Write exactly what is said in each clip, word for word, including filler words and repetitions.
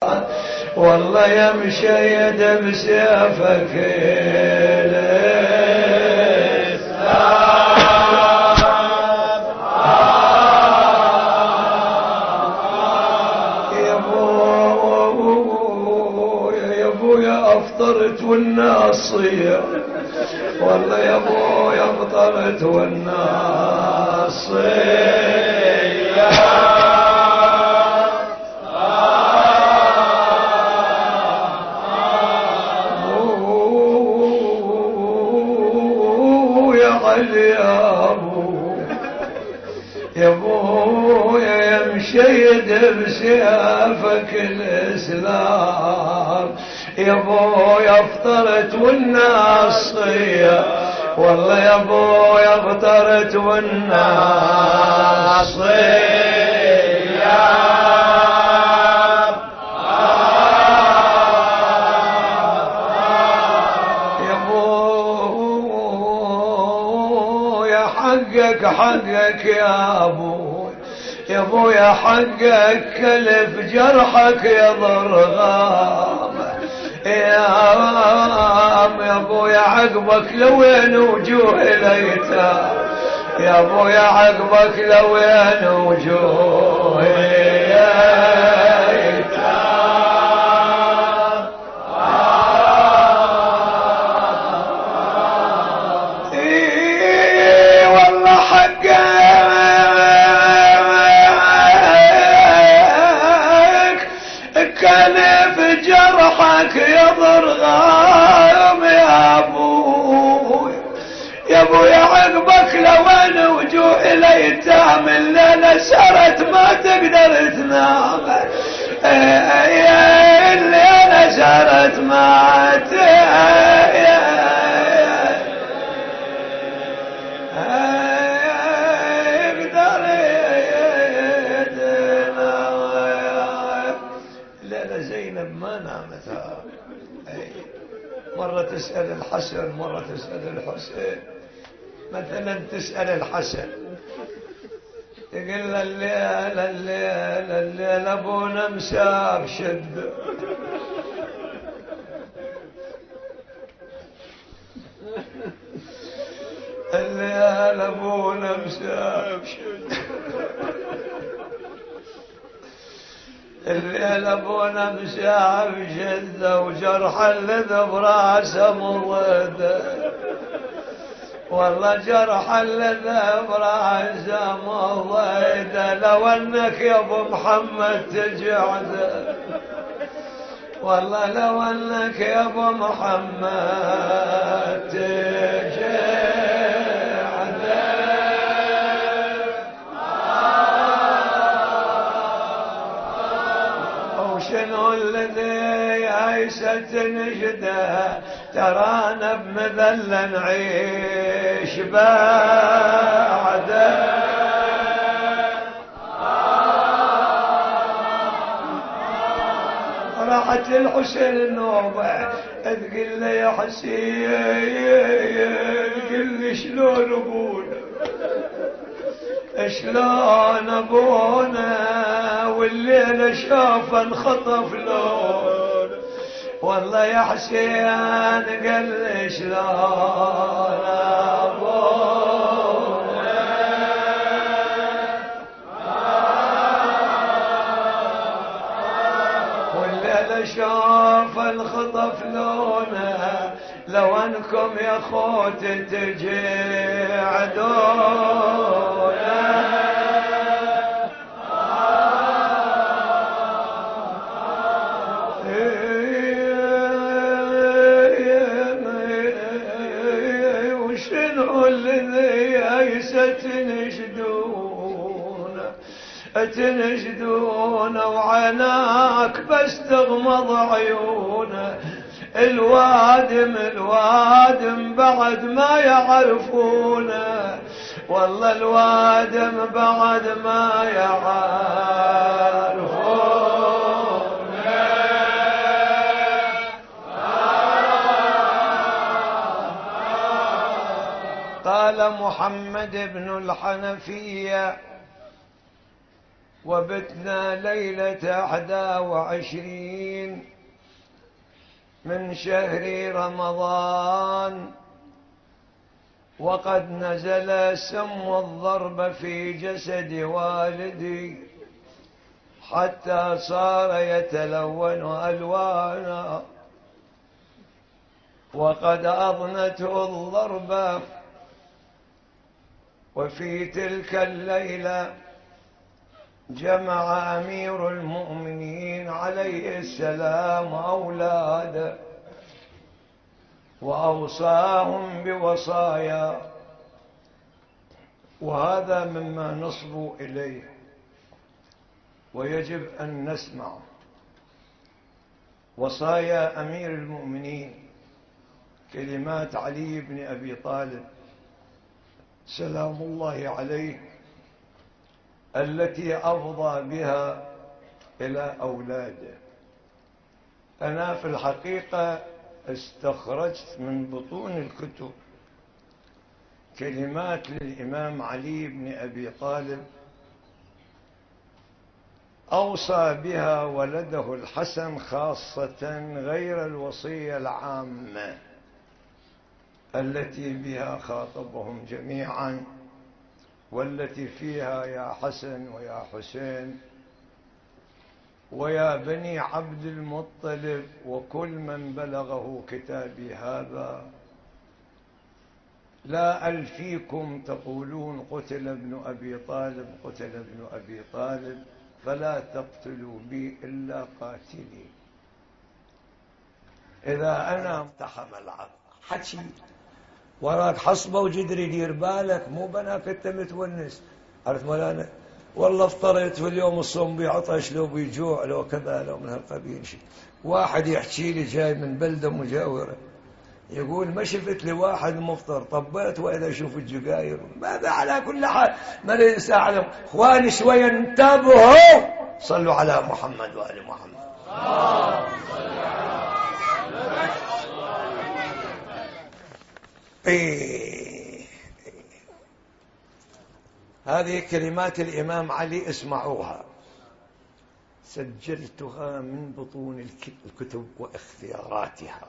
والله يا مشيد بسيفك يا ابو يا ابو يا افطرت والناصيه والله يا ابو يا افطرت والناصيه يا ابو يا مشيد بسيافك الاسلام يا ابو يا افطرت والناصيه والله يا ابو يا افطرت والناصيه حقك حقك يا ابو يا ابو يا حقك كلف جرحك يا ضرغام يا ام يا ابو يا عقبك لوين وجوه الايتام يا ابو يا عقبك لوين وجوه الايتام يا ضرغام يا ابو يا ابو يا عقبك لوين وجوه الايتام الليله سرت ما تقدر تنام الليله سرت ما تقدر الليله زينب ما نامت مرة تسأل الحسن مرة تسأل الحسين مثلا تسأل الحسن يقول له الليل الليل الليل أبونا مساب شد الليل أبونا مساب شد الليل ابونا مساعب شده وجرح الذي براسه مضده والله جرح الذي براسه مضده لو انك يا ابو محمد تجعده والله لو انك يا ابو محمد تجعده شنو الذي عيسى نجده ترانا بمذل نعيش بعده راحت الحسين النوبة تقول لي يا حسين تقول لي شلون ابونا شلون ابونا والليلة شاف انخطف لون والله يا حسين قال لي شلون ابونا والليلة شاف انخطف لونه لو انكم يا خوت تجعدونا تنشدون وعناك بس تغمض عيونه الوادم الوادم بعد ما يعرفونه والله الوادم بعد ما يعرفونه قال محمد بن الحنفية وبتنا ليلة أحد وعشرين من شهر رمضان، وقد نزل سم الضرب في جسد والدي حتى صار يتلون ألوانا، وقد أضنته الضربة. وفي تلك الليلة جمع أمير المؤمنين عليه السلام أولاده وأوصاهم بوصايا، وهذا مما نصبو إليه ويجب أن نسمع وصايا أمير المؤمنين، كلمات علي بن أبي طالب سلام الله عليه التي أفضى بها إلى أولاده. أنا في الحقيقة استخرجت من بطون الكتب كلمات للإمام علي بن أبي طالب أوصى بها ولده الحسن خاصة، غير الوصية العامة التي بها خاطبهم جميعا، والتي فيها يا حسن ويا حسين ويا بني عبد المطلب وكل من بلغه كتابي هذا، لا ألفيكم تقولون قتل ابن أبي طالب قتل ابن أبي طالب، فلا تقتلوا بي إلا قاتلي. إذا أنا امتحم العقل حكي وراك حصبة وجدري دير بالك، مو بناك انت متونس. عرفت مولانا؟ والله افطرت واليوم الصوم بيعطش لو بيجوع لو كذا لو من هالقبيل شيء. واحد يحكي لي جاي من بلدة مجاورة يقول ما شفت لي واحد مفطر، طبيت وإذا أشوف الجقاير. ماذا؟ على كل حال ما ليس أعلم. إخواني شوية انتبهوا، صلوا على محمد وآل محمد. إيه. هذه كلمات الإمام علي، اسمعوها، سجلتها من بطون الكتب واختياراتها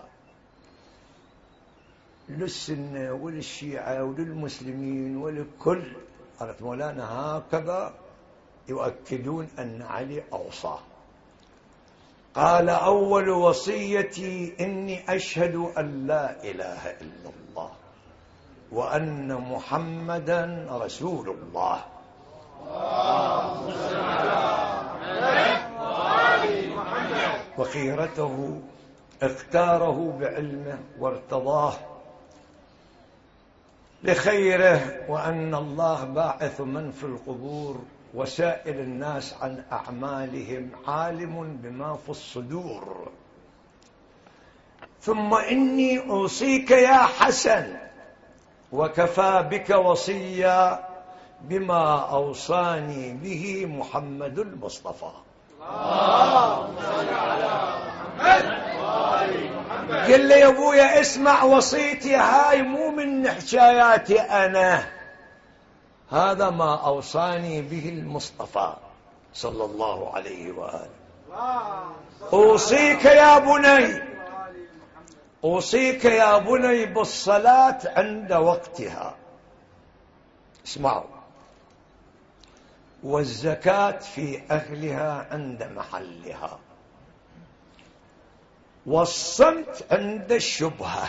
للسنة وللشيعة وللمسلمين ولكل. عرفت مولانا؟ هكذا يؤكدون أن علي أوصى. قال: أول وصيتي إني أشهد أن لا إله إلا الله وأن محمدا رسول الله. وخيرته اختاره بعلمه وارتضاه لخيره، وأن الله باعث من في القبور وسائل الناس عن أعمالهم، عالم بما في الصدور. ثم إني أوصيك يا حسن وكفى بك وصيا بما أوصاني به محمد المصطفى. اللهم صل على محمد وآل محمد. قل لي يا ابويا اسمع وصيتي هاي مو من حكاياتي أنا، هذا ما أوصاني به المصطفى صلى الله عليه وآله. أوصيك يا بني، أوصيك يا بني بالصلاة عند وقتها، اسمعوا، والزكاة في أهلها عند محلها، والصمت عند الشبهة.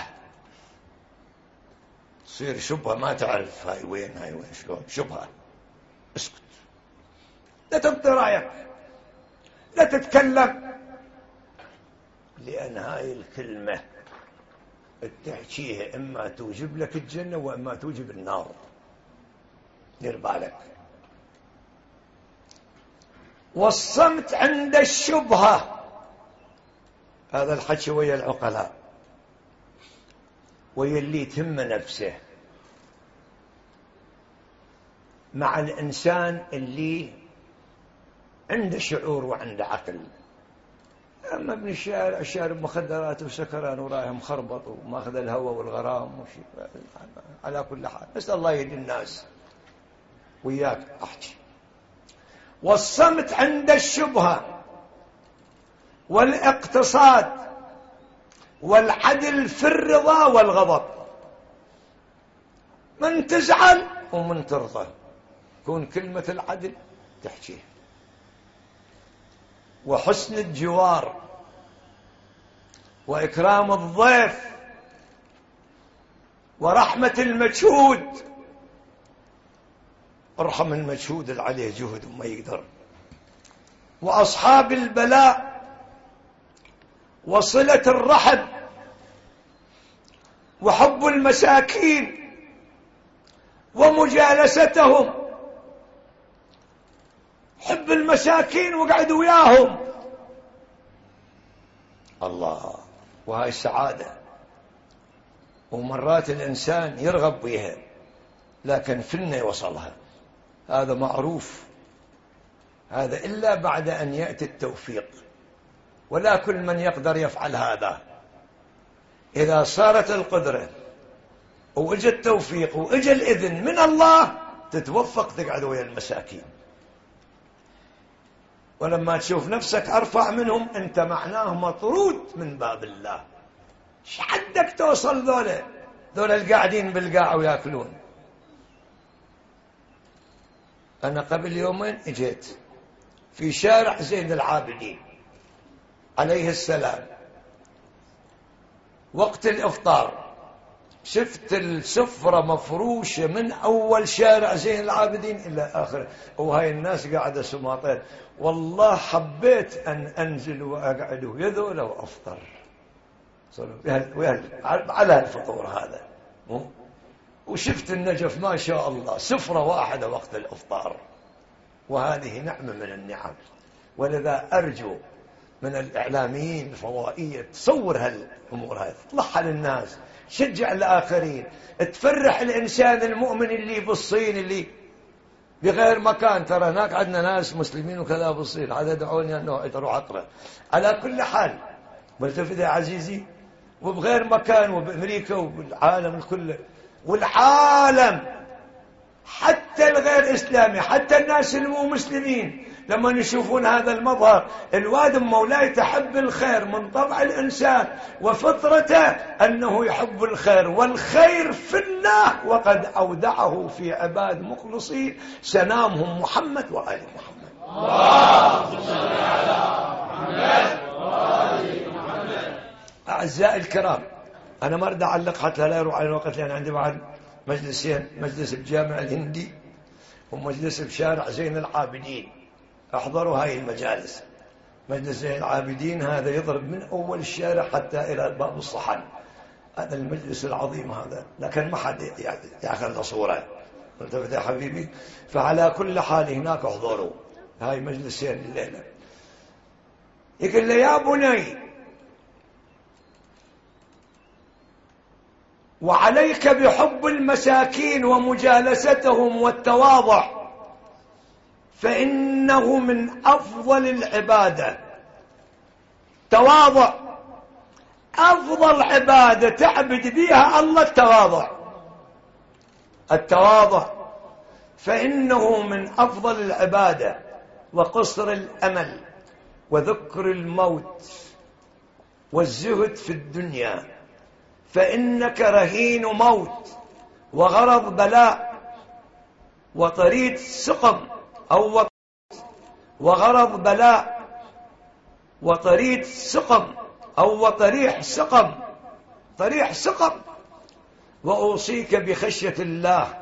تصير شبهة ما تعرف هاي وين هاي وين شلون، شبهة اسكت، لا تبطي رأيك، لا تتكلم، لأن هاي الكلمة تحكيها إما توجب لك الجنة وإما توجب النار، دير بالك. والصمت عند الشبهة، هذا الحكي ويا العقلاء ويا اللي تهم نفسه، مع الإنسان اللي عنده شعور وعنده عقل. أما ابن الشارع شارب مخدرات وسكران ورايه مخربط وماخذ الهوى والغرام وشي. على كل حال نسأل الله يهدي الناس. وياك أحكي. والصمت عند الشبهة، والاقتصاد، والعدل في الرضا والغضب. من تزعل ومن ترضى، كون كلمة العدل تحكيها، وحسن الجوار، وإكرام الضيف، ورحمة المجهود. ارحم المجهود اللي عليه جهد وما يقدر. وأصحاب البلاء، وصلة الرحم، وحب المساكين ومجالستهم. حب المساكين وقعد وياهم. الله، وهاي السعادة. ومرات الإنسان يرغب بها لكن فينا يوصلها، هذا معروف. هذا إلا بعد أن يأتي التوفيق، ولا كل من يقدر يفعل هذا. إذا صارت القدرة وإجا التوفيق وإجا الإذن من الله، تتوفق تقعد ويا المساكين. ولما تشوف نفسك أرفع منهم، أنت معناه مطرود من باب الله. ايش حدك توصل ذولا ذولا القاعدين بالقاع وياكلون؟ أنا قبل يومين اجيت في شارع زين العابدين عليه السلام وقت الإفطار، شفت السفرة مفروشة من أول شارع زين العابدين إلى آخره، وهاي الناس قاعدة سماطين. والله حبيت أن أنزل وأقعد ويذول وأفطر على الفطور هذا. وشفت النجف ما شاء الله سفرة واحدة وقت الإفطار، وهذه نعمة من النعم. ولذا أرجو من الإعلاميين الفضائية تصور هالأمور هذه، تطلعها للناس، شجع الآخرين، تفرح الإنسان المؤمن اللي بالصين، اللي بغير مكان. ترى هناك عندنا ناس مسلمين وكذا بالصين، هذا دعوني أنه أروح أقرأ. على كل حال ملتفت يا عزيزي، وبغير مكان، وبأمريكا وبالعالم الكل، والعالم حتى الغير إسلامي، حتى الناس المو مسلمين لما يشوفون هذا المظهر. الواد مولاي تحب الخير من طبع الإنسان وفطرته أنه يحب الخير، والخير في الله، وقد أودعه في عباد مخلصين سنامهم محمد وآل محمد. اللهم صل على محمد وآل محمد. أعزائي الكرام، أنا ما أريد أعلق حتى لا يروح على الوقت، لأن عندي بعد مجلسين، مجلس بجامع الهندي ومجلس بشارع زين العابدين. احضروا هاي المجالس. مجلس زين العابدين هذا يضرب من أول الشارع حتى إلى باب الصحن، هذا المجلس العظيم هذا، لكن ما حد يأخذ صورة. التفت يا حبيبي. فعلى كل حال هناك احضروا هاي مجلسين الليلة. يقول لي يا بني، وعليك بحب المساكين ومجالستهم والتواضع، فإنه من أفضل العبادة. تواضع أفضل عبادة تعبد بها الله، التواضع. التواضع فإنه من أفضل العبادة، وقصر الأمل، وذكر الموت، والزهد في الدنيا، فإنك رهين موت، وغرض بلاء، وطريد سقم أو وط... وغرض بلاء، وطريد سقم أو وطريح سقم، طريح سقم. وأوصيك بخشية الله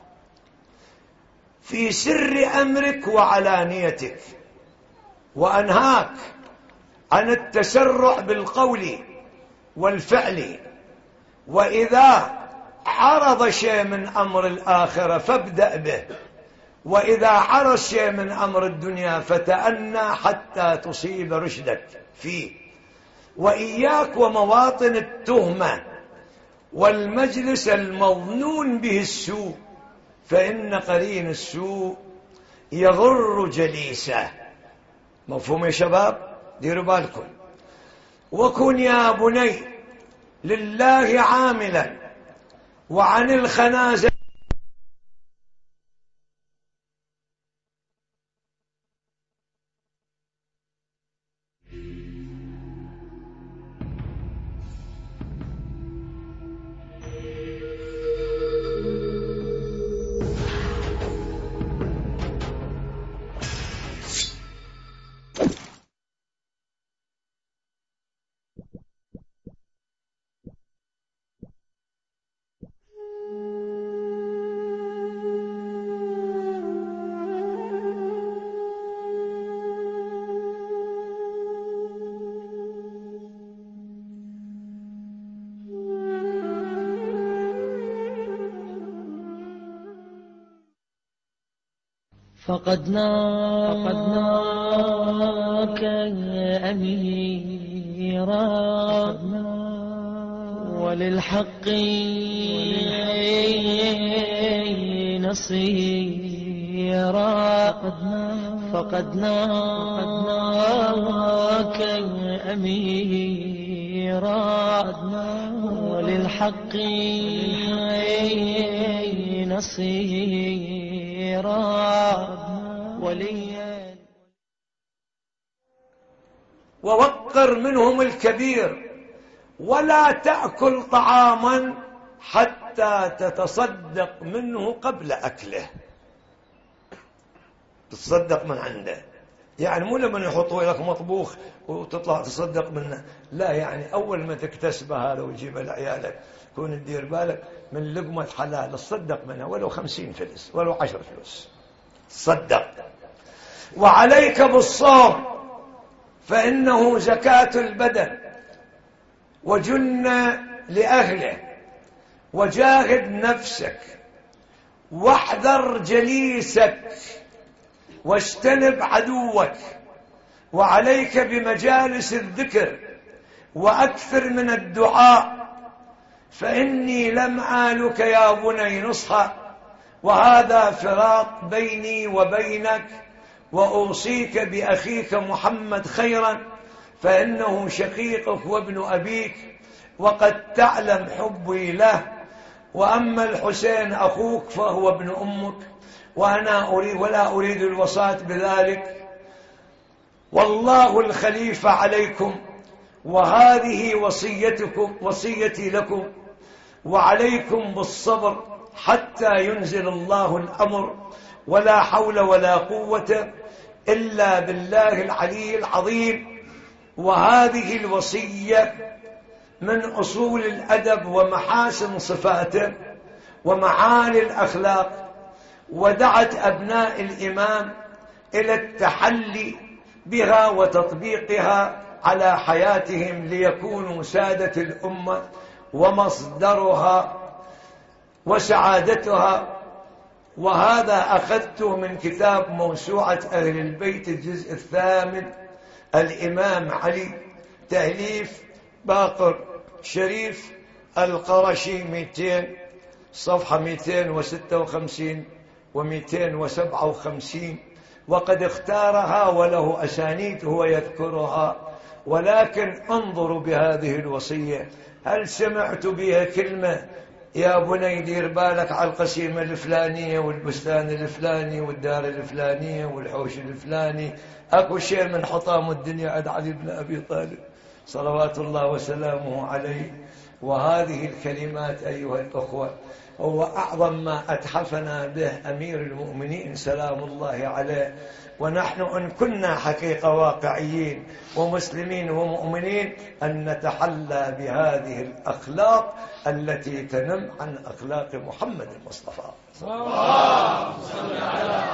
في سر أمرك وعلانيتك، وأنهاك عن التسرع بالقول والفعل. وإذا عرض شيء من أمر الآخرة فابدأ به، وإذا عرض شيء من أمر الدنيا فتأنى حتى تصيب رشدك فيه. وإياك ومواطن التهمة والمجلس المظنون به السوء، فإن قرين السوء يغر جليسه. مفهوم يا شباب؟ ديروا بالكم. وكن يا بني لله عاملا، وعن الخنازة فقدناك أميرا وللحق نصيرا فقدناك أميرا وللحق نصيرا وليا. ووقر منهم الكبير ولا تأكل طعاما حتى تتصدق منه قبل أكله. تتصدق من عنده، يعني مو لما يحطوا لك مطبوخ وتطلع تصدق منه، لا، يعني أول ما تكتسبه هذا وتجيبه لعيالك كون تدير بالك من لقمة حلال تصدق منها، ولو خمسين فلس ولو عشر فلوس تصدق. وعليك بالصوم فإنه زكاة البدن، وجن لأهله، وجاهد نفسك، واحذر جليسك، واجتنب عدوك، وعليك بمجالس الذكر، وأكثر من الدعاء، فإني لم آلك يا بني نصحا، وهذا فراق بيني وبينك، وأوصيك بأخيك محمد خيرا، فإنه شقيقك وابن أبيك، وقد تعلم حبي له، وأما الحسين أخوك فهو ابن أمك، وأنا أريد ولا أريد الوصاة بذلك، والله الخليفة عليكم، وهذه وصيتكم وصيتي لكم، وعليكم بالصبر حتى ينزل الله الأمر، ولا حول ولا قوة إلا بالله العلي العظيم. وهذه الوصية من أصول الأدب ومحاسن صفاته ومعالي الأخلاق، ودعت أبناء الإمام إلى التحلي بها وتطبيقها على حياتهم ليكونوا سادة الأمة ومصدرها وسعادتها. وهذا أخذته من كتاب موسوعة أهل البيت الجزء الثامن، الإمام علي، تأليف باقر شريف القرشي، مئتين صفحة مئتين وستة وخمسين ومئتين وسبعة وخمسين، وقد اختارها وله أسانيد هو يذكرها. ولكن انظروا بهذه الوصية، هل سمعت بها كلمة يا بني دير بالك على القسيمة الفلانية والبستان الفلاني والدار الفلانية والحوش الفلاني؟ أكو شيء من حطام الدنيا عند علي بن أبي طالب صلوات الله وسلامه عليه. وهذه الكلمات أيها الأخوة هو أعظم ما أتحفنا به أمير المؤمنين سلام الله عليه. ونحن إن كنا حقيقة واقعيين ومسلمين ومؤمنين أن نتحلى بهذه الأخلاق التي تنم عن أخلاق محمد المصطفى صلى الله عليه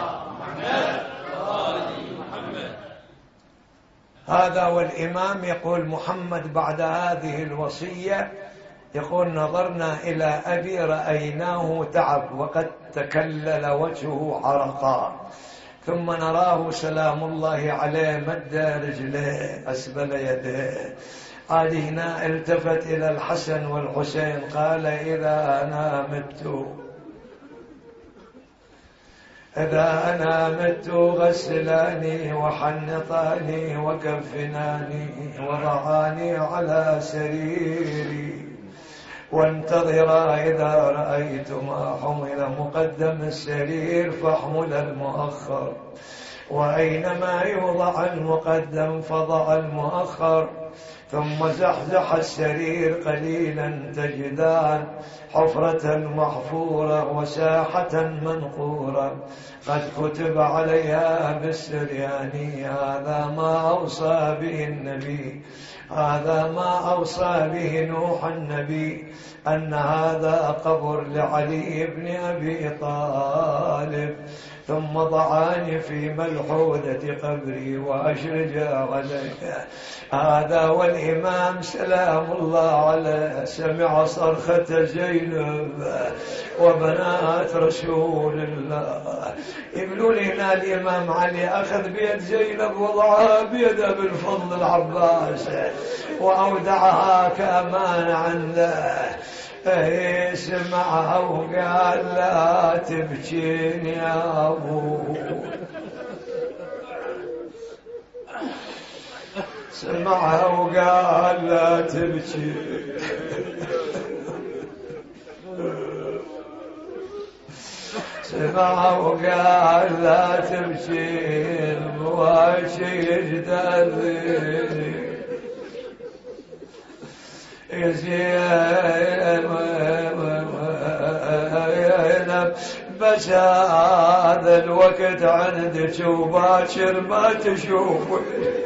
وسلم. هذا والإمام يقول محمد بعد هذه الوصية يقول نظرنا إلى أبي رأيناه تعب وقد تكلل وجهه عرقا، ثم نراه سلام الله عليه مد رجليه أسبل يديه. قال هنا التفت إلى الحسن والحسين قال إذا أنا مت إذا أنا مت غسلاني وحنطاني وكفناني وضعاني على سريري وانتظرا إذا رأيتما حمل مقدم السرير فاحمل المؤخر، وأينما يوضع المقدم فضع المؤخر، ثم زحزح السرير قليلا تجدان حفرة محفورة وساحة منقورة قد كتب عليها بالسرياني هذا ما أوصى به النبي هذا ما أوصى به نوح النبي أن هذا قبر لعلي بن أبي طالب، ثم ضعاني في ملحودة قبري وأشرج عليه. هذا والإمام سلام الله عليه سمع صرخة زينب وبنات رسول الله. يقولوا لنا الإمام علي أخذ بيد زينب وضعها بيد أبي الفضل العباس وأودعها كأمانة عنده. سمعها وقال لا تبكين يا أبو، سمعها وقال لا تبكين، سمعها وقال لا تبكين بواشي يجدرني يا زينب، بس هذا الوقت عندك وباكر ما تشوفه.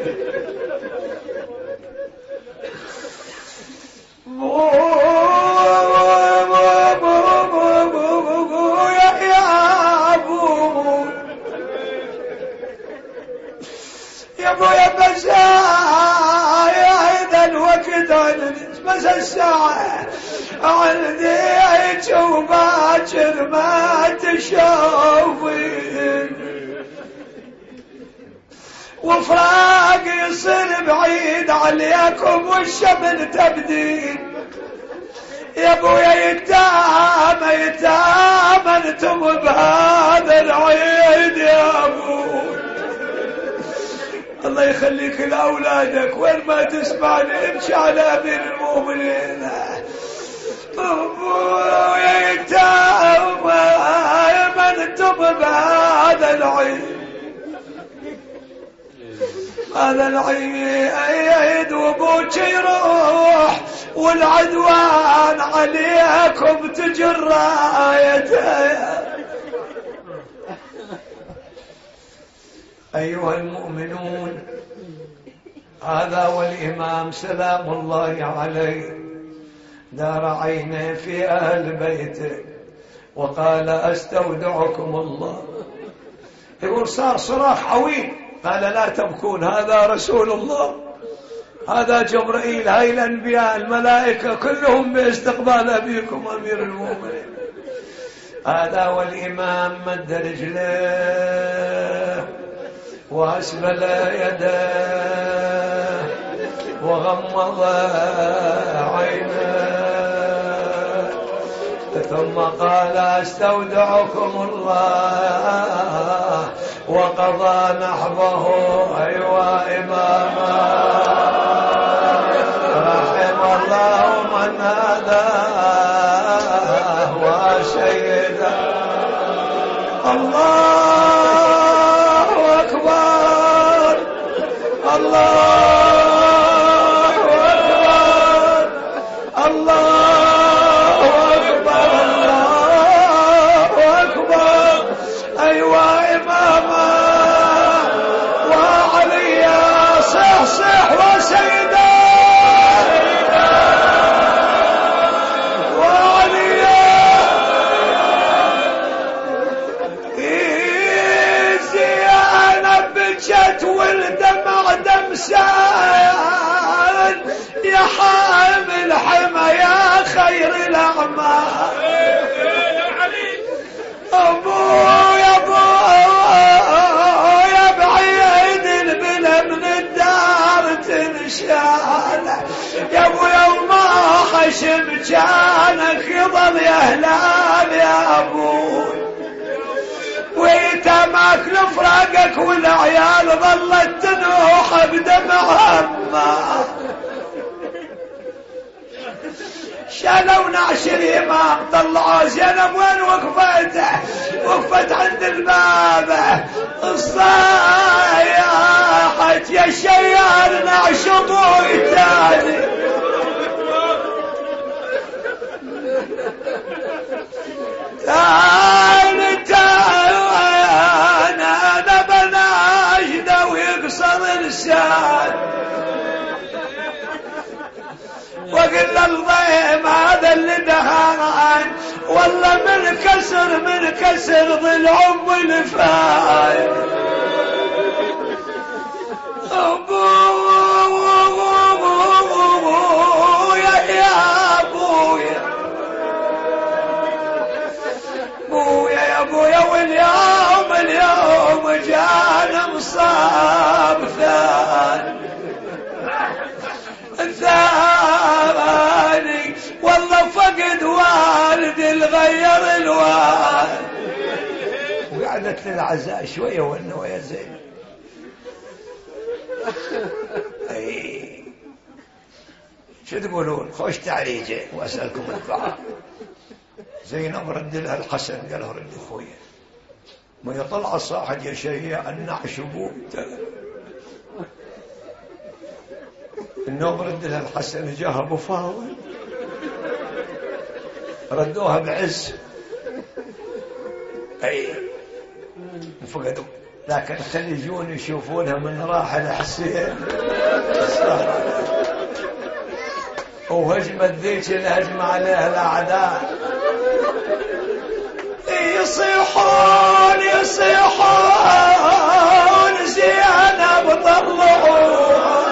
يا ابو يا بس هذا الوقت عندك بس الساعة عندك وباكر ما تشوفين، وفراق يصير بعيد عليكم والشمل تبدين. يا ابويا يتام يتام انتم بهذا العيد يا ابو، الله يخليك لأولادك وين ما تسمعني امشي على أمير المؤمنين. أبويا يتام انتم بهذا العيد، هذا العيد وابوك يروح والعدوان عليكم تجر رايته. أيها المؤمنون، هذا والإمام سلام الله عليه دار عينه في أهل بيته وقال أستودعكم الله. يقول صار صراخ عويل، قال لا تبكون، هذا رسول الله، هذا جبرائيل، هاي الأنبياء الملائكة كلهم باستقبال أبيكم أمير المؤمنين. هذا والإمام مد رجله وأسبل يده وغمض عينه ثم قال أستودعكم الله وقضى نحبه. أيوا إماما رحم الله من هداه وسيده. الله أكبر، الله أكبر، الله أكبر، الله أكبر. أيوا إماما وعلي صح صح وسيدا وعلي زيانة بجت والدمع دمسان يا حامل حما يا خير الأعمال. أبويا أبويا بعيد البلا من الدار تنشال، يا أبويا وما خشم كانك يضل يا هلال يا أبوي، ويتماك لفراقك والعيال ظلت تنوح بدمع همه. شالوا نعش الإمام طلعوا زينب وين وقفته؟ وقفت عند الباب الصايحت يا شيار نعش ضوي تاني. تاني تاني أنا بناشده ويقصر لسان وقل الضيم هذا اللي دهان والله من كسر من كسر ضلعهم والفاي. أبويا يا أبويا قالت للعزاء شوية وإنه يا زين. أي شو تقولون؟ خوش تعريجة وأسألكم الدعاء. زينب رد لها الحسن قال له رد أخويا ما يطلع صاحب يا شيء النعش بوته. النوم رد لها الحسن جاها أبو فاضل ردوها بعز. أي فقدوا لكن خلي يجون يشوفونها من راحل حسين وهجمت ذيك الهجمة عليها الأعداء. يصيحون يصيحون زينب طلعوها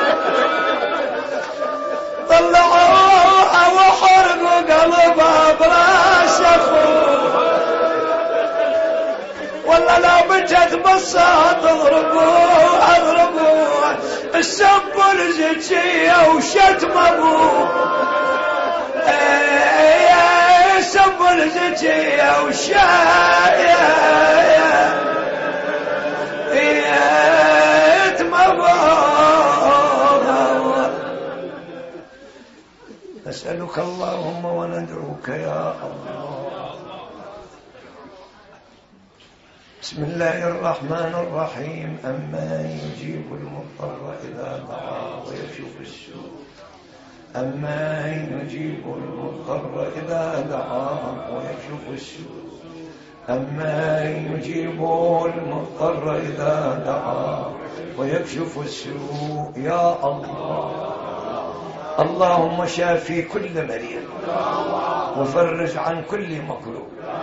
طلعوها وحرقوا قلبها براس أخوها. والله لو بجت بصها تضربوها اضربوها السب الزكية وشتم أبوه. سب الزكية وشاية يتم أبوه. نسألك اللهم وندعوك يا الله. بسم الله الرحمن الرحيم. أمن يجيب المضطر إذا دعاه ويكشف السوء أمن يجيب المضطر إذا دعاه ويكشف السوء أمن يجيب المضطر إذا دعاه ويكشف السوء. يا الله اللهم شافي كل مريض وفرج عن كل مكروه